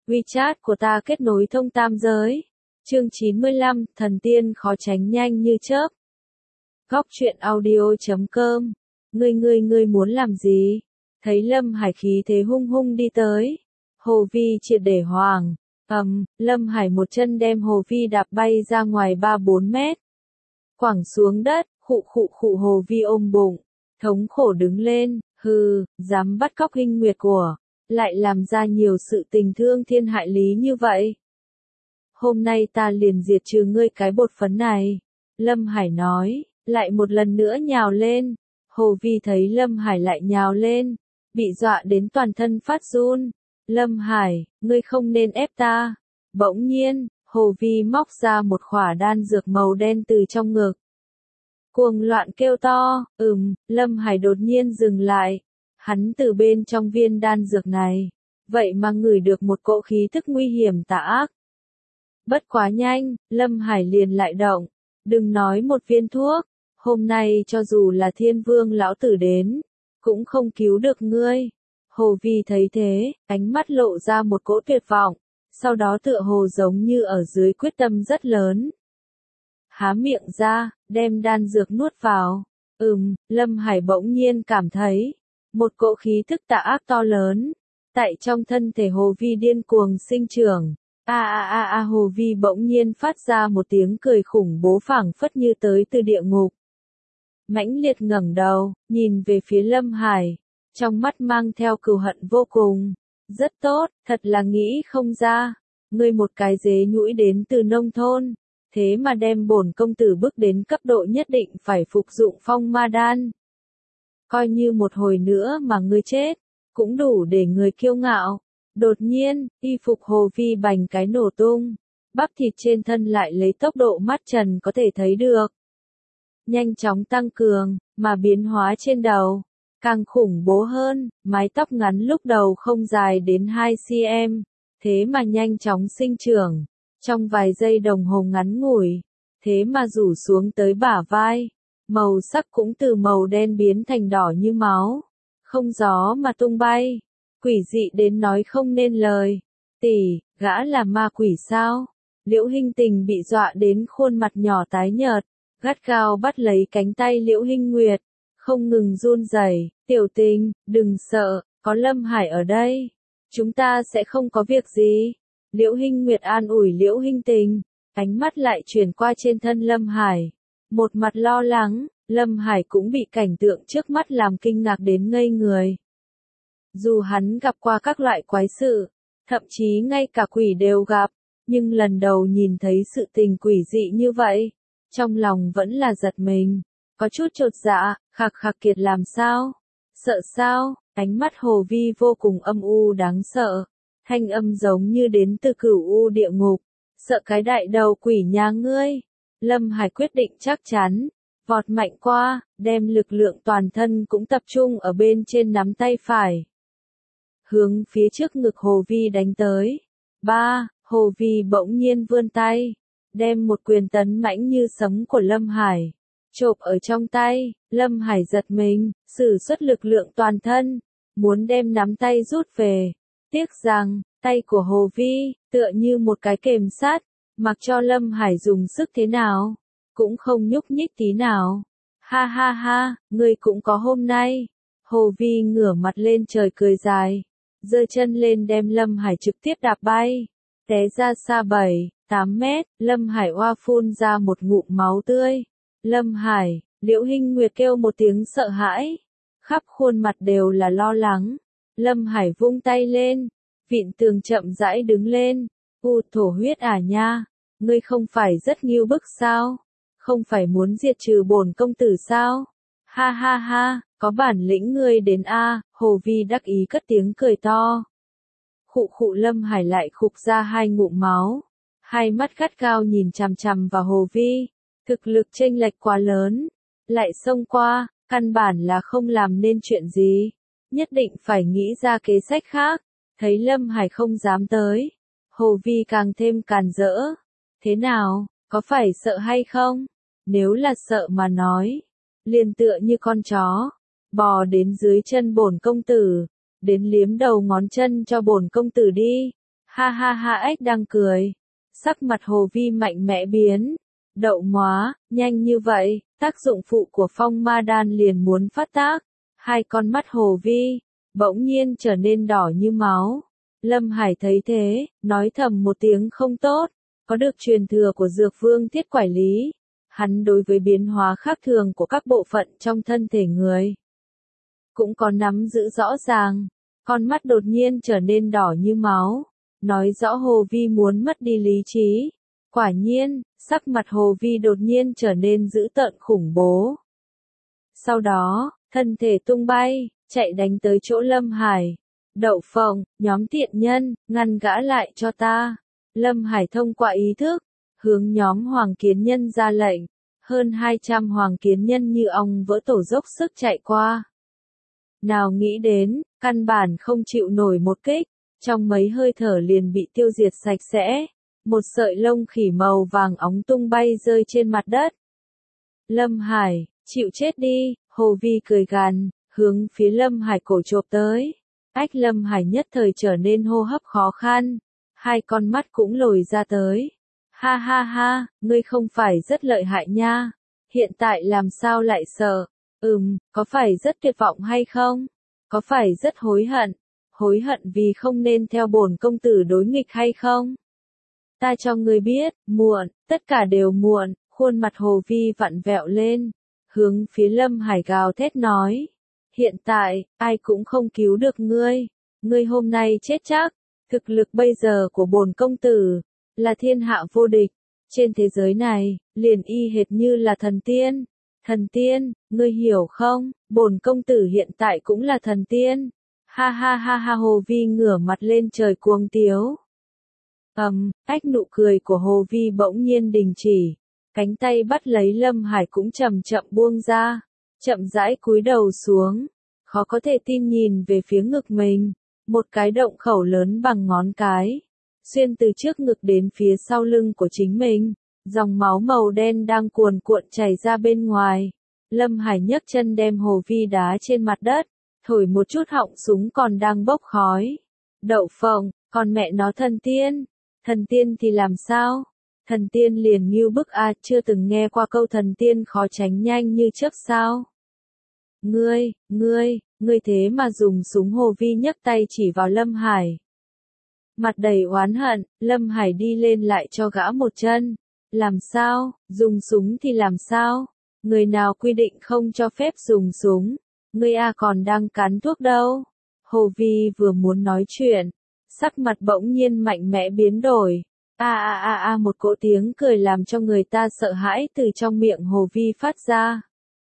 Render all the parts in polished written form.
WeChat của ta kết nối thông tam giới. Chương 95, thần tiên khó tránh nhanh như chớp. Góc truyện audio.com. Ngươi muốn làm gì? Thấy Lâm Hải khí thế hung hung đi tới. Hồ Vi triệt để hoàng. Lâm Hải một chân đem Hồ Vi đạp bay ra ngoài 3-4 mét. Quẳng xuống đất, khụ Hồ Vi ôm bụng. Thống khổ đứng lên, dám bắt cóc Hinh Nguyệt của. Lại làm ra nhiều sự tình thương thiên hại lý như vậy. Hôm nay ta liền diệt trừ ngươi cái bột phấn này. Lâm Hải nói, lại một lần nữa nhào lên. Hồ Vi thấy Lâm Hải lại nhào lên, bị dọa đến toàn thân phát run. Lâm Hải, ngươi không nên ép ta. Bỗng nhiên, Hồ Vi móc ra một khỏa đan dược màu đen từ trong ngực. Cuồng loạn kêu to, Lâm Hải đột nhiên dừng lại. Hắn từ bên trong viên đan dược này, vậy mà ngửi được một cỗ khí thức nguy hiểm tà ác. Bất quá nhanh, Lâm Hải liền lại động, đừng nói một viên thuốc, hôm nay cho dù là Thiên Vương lão tử đến, cũng không cứu được ngươi. Hồ Vi thấy thế, ánh mắt lộ ra một cỗ tuyệt vọng, sau đó tựa hồ giống như ở dưới quyết tâm rất lớn. Há miệng ra, đem đan dược nuốt vào. Lâm Hải bỗng nhiên cảm thấy một cỗ khí thức tà ác to lớn tại trong thân thể Hồ Vi điên cuồng sinh trưởng. Hồ Vi bỗng nhiên phát ra một tiếng cười khủng bố phảng phất như tới từ địa ngục. Mãnh liệt ngẩng đầu, nhìn về phía Lâm Hải, trong mắt mang theo cừu hận vô cùng. Rất tốt, thật là nghĩ không ra, ngươi một cái dế nhũi đến từ nông thôn, thế mà đem bổn công tử bước đến cấp độ nhất định phải phục dụng phong ma đan. Coi như một hồi nữa mà ngươi chết, cũng đủ để người kiêu ngạo. Đột nhiên, y phục Hồ Vi bành cái nổ tung, bắp thịt trên thân lại lấy tốc độ mắt trần có thể thấy được. Nhanh chóng tăng cường, mà biến hóa trên đầu, càng khủng bố hơn, mái tóc ngắn lúc đầu không dài đến 2 cm, thế mà nhanh chóng sinh trưởng, trong vài giây đồng hồ ngắn ngủi, thế mà rủ xuống tới bả vai, màu sắc cũng từ màu đen biến thành đỏ như máu, không gió mà tung bay. Quỷ dị đến nói không nên lời. Tỷ, gã là ma quỷ sao? Liễu Hinh Tình bị dọa đến khuôn mặt nhỏ tái nhợt, gắt gao bắt lấy cánh tay Liễu Hinh Nguyệt, không ngừng run rẩy. Tiểu Tình, đừng sợ, có Lâm Hải ở đây, chúng ta sẽ không có việc gì. Liễu Hinh Nguyệt an ủi Liễu Hinh Tình, ánh mắt lại chuyển qua trên thân Lâm Hải, một mặt lo lắng. Lâm Hải cũng bị cảnh tượng trước mắt làm kinh ngạc đến ngây người. Dù hắn gặp qua các loại quái sự, thậm chí ngay cả quỷ đều gặp, nhưng lần đầu nhìn thấy sự tình quỷ dị như vậy, trong lòng vẫn là giật mình, có chút chột dạ. Khạc Kiệt làm sao? Sợ sao? Ánh mắt Hồ Vi vô cùng âm u đáng sợ, thanh âm giống như đến từ cửu u địa ngục. Sợ cái đại đầu quỷ nhà ngươi. Lâm Hải quyết định chắc chắn, vọt mạnh qua, đem lực lượng toàn thân cũng tập trung ở bên trên nắm tay phải, hướng phía trước ngực Hồ Vi đánh tới. Hồ Vi bỗng nhiên vươn tay, đem một quyền tấn mãnh như sấm của Lâm Hải chộp ở trong tay. Lâm Hải giật mình, sử xuất lực lượng toàn thân, muốn đem nắm tay rút về. Tiếc rằng, tay của Hồ Vi tựa như một cái kềm sắt, mặc cho Lâm Hải dùng sức thế nào, cũng không nhúc nhích tí nào. Ha, ngươi cũng có hôm nay. Hồ Vi ngửa mặt lên trời cười dài, giơ chân lên đem Lâm Hải trực tiếp đạp bay, té ra xa 7-8 mét. Lâm Hải oa phun ra một ngụm máu tươi. Lâm Hải, Liễu Hinh Nguyệt kêu một tiếng sợ hãi, khắp khuôn mặt đều là lo lắng. Lâm Hải vung tay lên, vịn tường chậm rãi đứng lên. Thổ huyết à nha, ngươi không phải rất nghiêu bức sao? Không phải muốn diệt trừ bổn công tử sao? Ha, có bản lĩnh ngươi đến a. Hồ Vi đắc ý cất tiếng cười to. Khụ Lâm Hải lại khục ra 2 ngụm máu, hai mắt gắt gao nhìn chằm chằm vào Hồ Vi, thực lực chênh lệch quá lớn, lại xông qua, căn bản là không làm nên chuyện gì, nhất định phải nghĩ ra kế sách khác. Thấy Lâm Hải không dám tới, Hồ Vi càng thêm càn rỡ. Thế nào, có phải sợ hay không? Nếu là sợ mà nói, liền tựa như con chó, bò đến dưới chân bổn công tử, đến liếm đầu ngón chân cho bổn công tử đi. Ha ha ha, ếch đang cười. Sắc mặt Hồ Vi mạnh mẽ biến. Đậu móa, nhanh như vậy, tác dụng phụ của phong ma đan liền muốn phát tác. Hai con mắt Hồ Vi bỗng nhiên trở nên đỏ như máu. Lâm Hải thấy thế, nói thầm một tiếng không tốt, có được truyền thừa của Dược Vương Thiết Quải Lý. Hắn đối với biến hóa khác thường của các bộ phận trong thân thể người cũng có nắm giữ rõ ràng. Con mắt đột nhiên trở nên đỏ như máu, nói rõ Hồ Vi muốn mất đi lý trí. Quả nhiên, sắc mặt Hồ Vi đột nhiên trở nên dữ tợn khủng bố. Sau đó, thân thể tung bay, chạy đánh tới chỗ Lâm Hải. Đậu phộng, nhóm tiện nhân, ngăn gã lại cho ta. Lâm Hải thông qua ý thức, hướng nhóm Hoàng Kiến Nhân ra lệnh. Hơn 200 Hoàng Kiến Nhân như ong vỡ tổ dốc sức chạy qua. Nào nghĩ đến, căn bản không chịu nổi một kích, trong mấy hơi thở liền bị tiêu diệt sạch sẽ. Một sợi lông khỉ màu vàng óng tung bay rơi trên mặt đất. Lâm Hải, chịu chết đi, Hồ Vi cười gằn, hướng phía Lâm Hải cổ chộp tới. Ách, Lâm Hải nhất thời trở nên hô hấp khó khăn, hai con mắt cũng lồi ra tới. Ha ha ha, ngươi không phải rất lợi hại nha, hiện tại làm sao lại sợ? Có phải rất tuyệt vọng hay không? Có phải rất hối hận vì không nên theo bổn công tử đối nghịch hay không? Ta cho ngươi biết, muộn, tất cả đều muộn. Khuôn mặt Hồ Vi vặn vẹo lên, hướng phía Lâm Hải gào thét nói. Hiện tại, ai cũng không cứu được ngươi. Ngươi hôm nay chết chắc. Thực lực bây giờ của bổn công tử là thiên hạ vô địch. Trên thế giới này, liền y hệt như là thần tiên. Thần tiên, ngươi hiểu không? Bổn công tử hiện tại cũng là thần tiên. Ha ha ha ha, Hồ Vi ngửa mặt lên trời cuồng tiếu. Ách, nụ cười của Hồ Vi bỗng nhiên đình chỉ. Cánh tay bắt lấy Lâm Hải cũng chậm chậm buông ra. Chậm rãi cúi đầu xuống. Khó có thể tin nhìn về phía ngực mình. Một cái động khẩu lớn bằng ngón cái. Xuyên từ trước ngực đến phía sau lưng của chính mình. Dòng máu màu đen đang cuồn cuộn chảy ra bên ngoài. Lâm Hải nhấc chân đem Hồ Vi đá trên mặt đất. Thổi một chút họng súng còn đang bốc khói. Đậu phộng, còn mẹ nó thần tiên. Thần tiên thì làm sao? Thần tiên liền ngưu bức à, chưa từng nghe qua câu thần tiên khó tránh nhanh như chớp sao? Ngươi thế mà dùng súng. Hồ Vi nhấc tay chỉ vào Lâm Hải. Mặt đầy oán hận, Lâm Hải đi lên lại cho gã một chân. Làm sao? Dùng súng thì làm sao? Người nào quy định không cho phép dùng súng? Ngươi còn đang cắn thuốc đâu? Hồ Vi vừa muốn nói chuyện, sắc mặt bỗng nhiên mạnh mẽ biến đổi. Một cỗ tiếng cười làm cho người ta sợ hãi từ trong miệng Hồ Vi phát ra.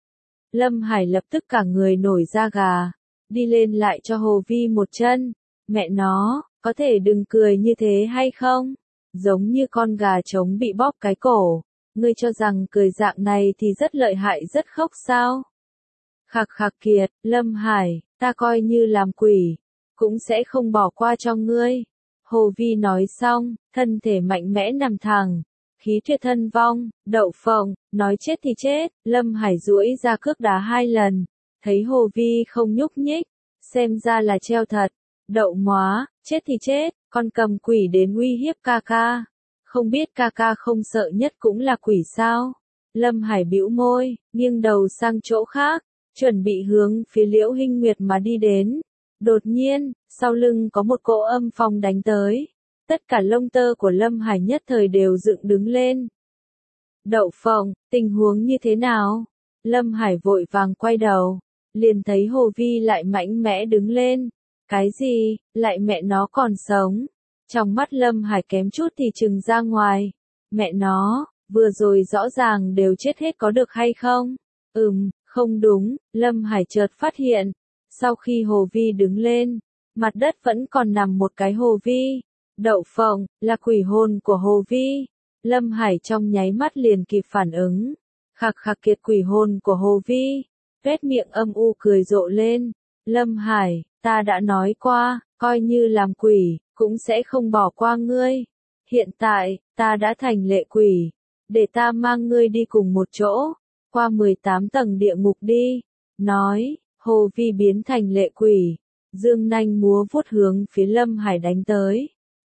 Lâm Hải lập tức cả người nổi da gà, đi lên lại cho Hồ Vi một chân. Mẹ nó, có thể đừng cười như thế hay không? Giống như con gà trống bị bóp cái cổ. Ngươi cho rằng cười dạng này thì rất lợi hại rất khóc sao? Khạc khạc kiệt, Lâm Hải, ta coi như làm quỷ, cũng sẽ không bỏ qua cho ngươi. Hồ Vi nói xong, thân thể mạnh mẽ nằm thẳng, khí tuyệt thân vong. Đậu phộng, nói chết thì chết. Lâm Hải duỗi ra cước đá 2 lần, thấy Hồ Vi không nhúc nhích, xem ra là treo thật. Đậu móa, chết thì chết, con cầm quỷ đến uy hiếp ca ca. Không biết ca ca không sợ nhất cũng là quỷ sao? Lâm Hải bĩu môi, nghiêng đầu sang chỗ khác, chuẩn bị hướng phía Liễu Hinh Nguyệt mà đi đến. Đột nhiên, sau lưng có một cỗ âm phong đánh tới. Tất cả lông tơ của Lâm Hải nhất thời đều dựng đứng lên. Đậu phộng, tình huống như thế nào? Lâm Hải vội vàng quay đầu, liền thấy Hồ Vi lại mạnh mẽ đứng lên. Cái gì, lại mẹ nó còn sống? Trong mắt Lâm Hải kém chút thì trừng ra ngoài. Mẹ nó, vừa rồi rõ ràng đều chết hết có được hay không? Không đúng, Lâm Hải chợt phát hiện. Sau khi Hồ Vi đứng lên, mặt đất vẫn còn nằm một cái Hồ Vi. Đậu phộng, là quỷ hồn của Hồ Vi. Lâm Hải trong nháy mắt liền kịp phản ứng. Khạc khạc kiệt, quỷ hồn của Hồ Vi. Vết miệng âm u cười rộ lên. Lâm Hải, ta đã nói qua, coi như làm quỷ, cũng sẽ không bỏ qua ngươi. Hiện tại, ta đã thành lệ quỷ. Để ta mang ngươi đi cùng một chỗ, qua 18 tầng địa ngục đi. Nói, Hồ Vi biến thành lệ quỷ, dương nanh múa vuốt hướng phía Lâm Hải đánh tới.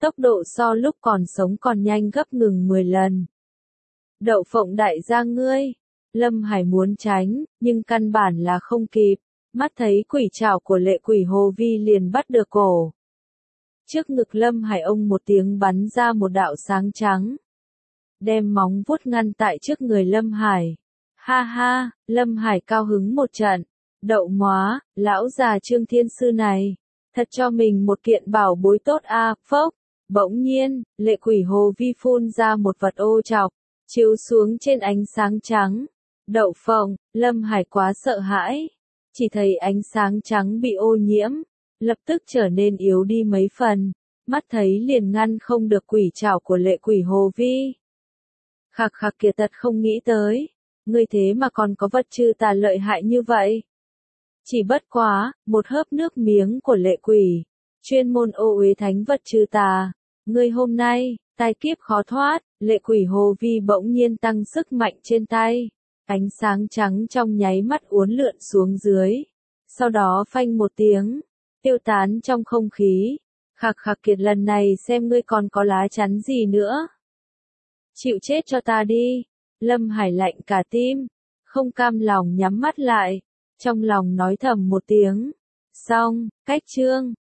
tốc độ so lúc còn sống còn nhanh gấp ngừng 10 lần. Đậu phộng đại gia ngươi. Lâm Hải muốn tránh, nhưng căn bản là không kịp. Mắt thấy quỷ trảo của lệ quỷ Hồ Vi liền bắt được cổ. Trước ngực Lâm Hải ông một tiếng bắn ra một đạo sáng trắng. Đem móng vuốt ngăn tại trước người Lâm Hải. Ha ha, Lâm Hải cao hứng một trận. Đậu móa, lão già Trương Thiên Sư này. Thật cho mình một kiện bảo bối tốt a, phốc. Bỗng nhiên, lệ quỷ Hồ Vi phun ra một vật ô chọc, chiếu xuống trên ánh sáng trắng. Đậu phộng, Lâm Hải quá sợ hãi. Chỉ thấy ánh sáng trắng bị ô nhiễm, lập tức trở nên yếu đi mấy phần. Mắt thấy liền ngăn không được quỷ trảo của lệ quỷ Hồ Vi. Khạc khạc Kiệt thật không nghĩ tới. Ngươi thế mà còn có vật trừ tà lợi hại như vậy. Chỉ bất quá, một hớp nước miếng của lệ quỷ. Chuyên môn ô uế thánh vật trừ tà. Ngươi hôm nay, tai kiếp khó thoát. Lệ quỷ Hồ Vi bỗng nhiên tăng sức mạnh trên tay. Ánh sáng trắng trong nháy mắt uốn lượn xuống dưới. Sau đó phanh một tiếng, tiêu tán trong không khí. Khạc khạc Kiệt lần này xem ngươi còn có lá chắn gì nữa. Chịu chết cho ta đi. Lâm Hải lạnh cả tim, không cam lòng nhắm mắt lại. Trong lòng nói thầm một tiếng. Xong, cách chương.